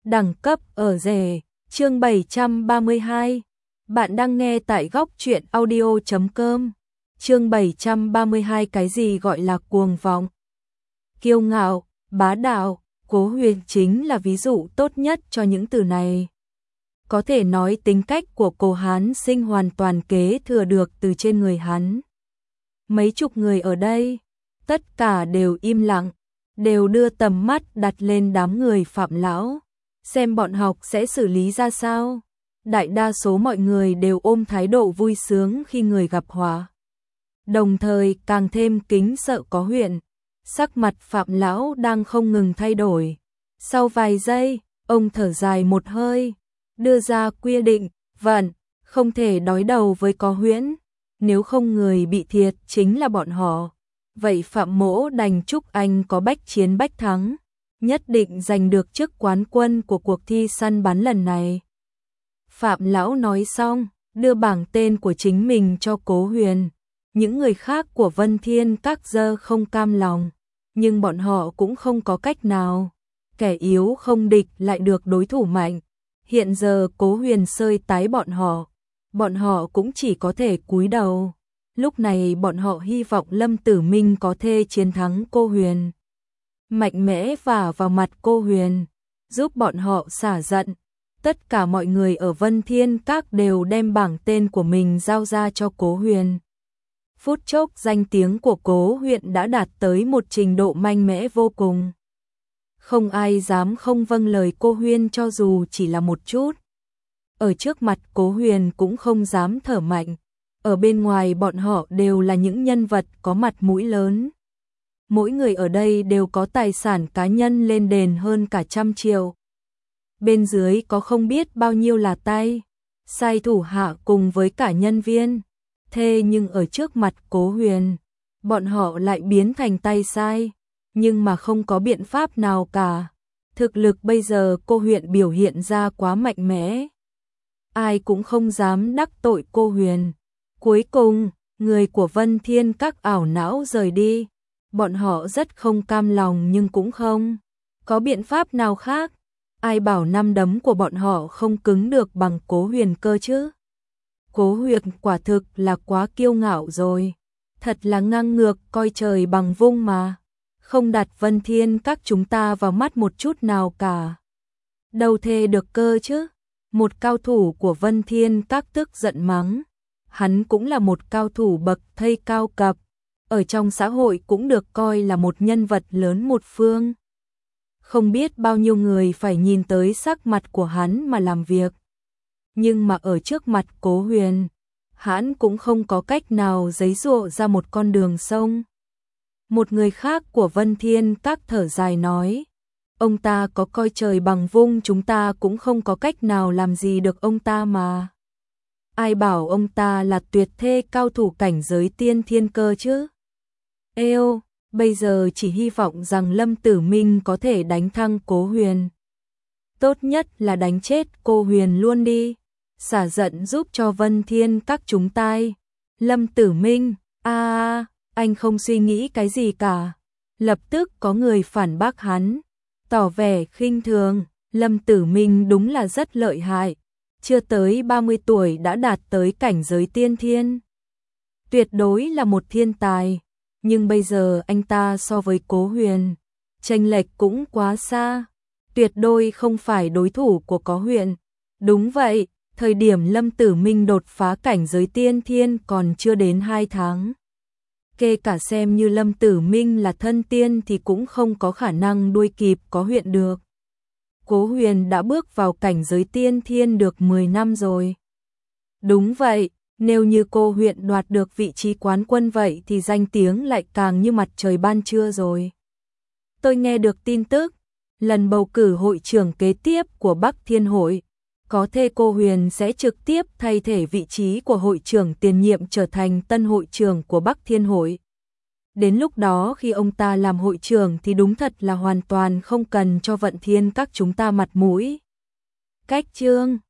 Đẳng cấp ở rể, chương 732. Bạn đang nghe tại góc truyện audio.com. Chương 732. Cái gì gọi là cuồng vọng? Kiêu ngạo, bá đạo, Cố Huyền chính là ví dụ tốt nhất cho những từ này. Có thể nói tính cách của Cố Hán Sinh hoàn toàn kế thừa được từ trên người hắn. Mấy chục người ở đây, tất cả đều im lặng, đều đưa tầm mắt đặt lên đám người Phạm lão, xem bọn họ sẽ xử lý ra sao. Đại đa số mọi người đều ôm thái độ vui sướng khi người gặp họa, đồng thời càng thêm kính sợ Có Huyền. Sắc mặt Phạm lão đang không ngừng thay đổi. Sau vài giây, ông thở dài một hơi, đưa ra quy định, vạn không thể đối đầu với Có Huyễn, nếu không người bị thiệt chính là bọn họ. Vậy Phạm mỗ đành chúc anh có bách chiến bách thắng, nhất định giành được chức quán quân của cuộc thi săn bắn lần này. Phạm lão nói xong, đưa bảng tên của chính mình cho Cố Huyền. Những người khác của Vân Thiên Các giờ không cam lòng, nhưng bọn họ cũng không có cách nào. Kẻ yếu không địch lại được đối thủ mạnh. Hiện giờ Cố Huyền sơi tái bọn họ cũng chỉ có thể cúi đầu. Lúc này bọn họ hy vọng Lâm Tử Minh có thể chiến thắng cô Huyền, mạnh mẽ vả vào mặt cô Huyền, giúp bọn họ xả giận. Tất cả mọi người ở Vân Thiên Các đều đem bảng tên của mình giao ra cho Cố Huyền. Phút chốc danh tiếng của Cố Huyền đã đạt tới một trình độ mạnh mẽ vô cùng. Không ai dám không vâng lời cô Huyền cho dù chỉ là một chút. Ở trước mặt Cố Huyền cũng không dám thở mạnh. Ở bên ngoài bọn họ đều là những nhân vật có mặt mũi lớn. Mỗi người ở đây đều có tài sản cá nhân lên đến hơn cả 100 triệu. Bên dưới có không biết bao nhiêu là tay sai thủ hạ cùng với cả nhân viên. Thế nhưng ở trước mặt Cố Huyền, bọn họ lại biến thành tay sai, nhưng mà không có biện pháp nào cả. Thực lực bây giờ cô Huyền biểu hiện ra quá mạnh mẽ, ai cũng không dám đắc tội cô Huyền. Cuối cùng, người của Vân Thiên Các ảo não rời đi. Bọn họ rất không cam lòng nhưng cũng không có biện pháp nào khác. Ai bảo năm đấm của bọn họ không cứng được bằng Cố Huyền cơ chứ? Cố Huyền quả thực là quá kiêu ngạo rồi. Thật là ngang ngược, coi trời bằng vung mà. Không đặt Vân Thiên Các chúng ta vào mắt một chút nào cả. Đâu thề được cơ chứ? Một cao thủ của Vân Thiên Các tức giận mắng. Hắn cũng là một cao thủ bậc thầy cao cấp, ở trong xã hội cũng được coi là một nhân vật lớn một phương. Không biết bao nhiêu người phải nhìn tới sắc mặt của hắn mà làm việc. Nhưng mà ở trước mặt Cố Huyền, hắn cũng không có cách nào giấy dụa ra một con đường sông. Một người khác của Vân Thiên Các thở dài nói, ông ta có coi trời bằng vung chúng ta cũng không có cách nào làm gì được ông ta mà. Ai bảo ông ta là tuyệt thế cao thủ cảnh giới tiên thiên cơ chứ? Êu, bây giờ chỉ hy vọng rằng Lâm Tử Minh có thể đánh thắng Cố Huyền. Tốt nhất là đánh chết cô Huyền luôn đi, xả giận giúp cho Vân Thiên Các chúng ta. Lâm Tử Minh, anh không suy nghĩ cái gì cả. Lập tức có người phản bác hắn, tỏ vẻ khinh thường. Lâm Tử Minh đúng là rất lợi hại. Chưa tới 30 tuổi đã đạt tới cảnh giới tiên thiên. Tuyệt đối là một thiên tài. Nhưng bây giờ anh ta so với Cố Huyền, chênh lệch cũng quá xa. Tuyệt đối không phải đối thủ của Có Huyền. Đúng vậy, thời điểm Lâm Tử Minh đột phá cảnh giới tiên thiên còn chưa đến 2 tháng. Kể cả xem như Lâm Tử Minh là thân tiên thì cũng không có khả năng đuổi kịp Có Huyền được. Cố Huyền đã bước vào cảnh giới tiên thiên được 10 năm rồi. Đúng vậy, nếu như cô Huyền đoạt được vị trí quán quân vậy thì danh tiếng lại càng như mặt trời ban trưa rồi. Tôi nghe được tin tức, lần bầu cử hội trưởng kế tiếp của Bắc Thiên Hội, có thể cô Huyền sẽ trực tiếp thay thế vị trí của hội trưởng tiền nhiệm trở thành tân hội trưởng của Bắc Thiên Hội. Đến lúc đó khi ông ta làm hội trưởng thì đúng thật là hoàn toàn không cần cho Vân Thiên Các chúng ta mặt mũi. Cách chương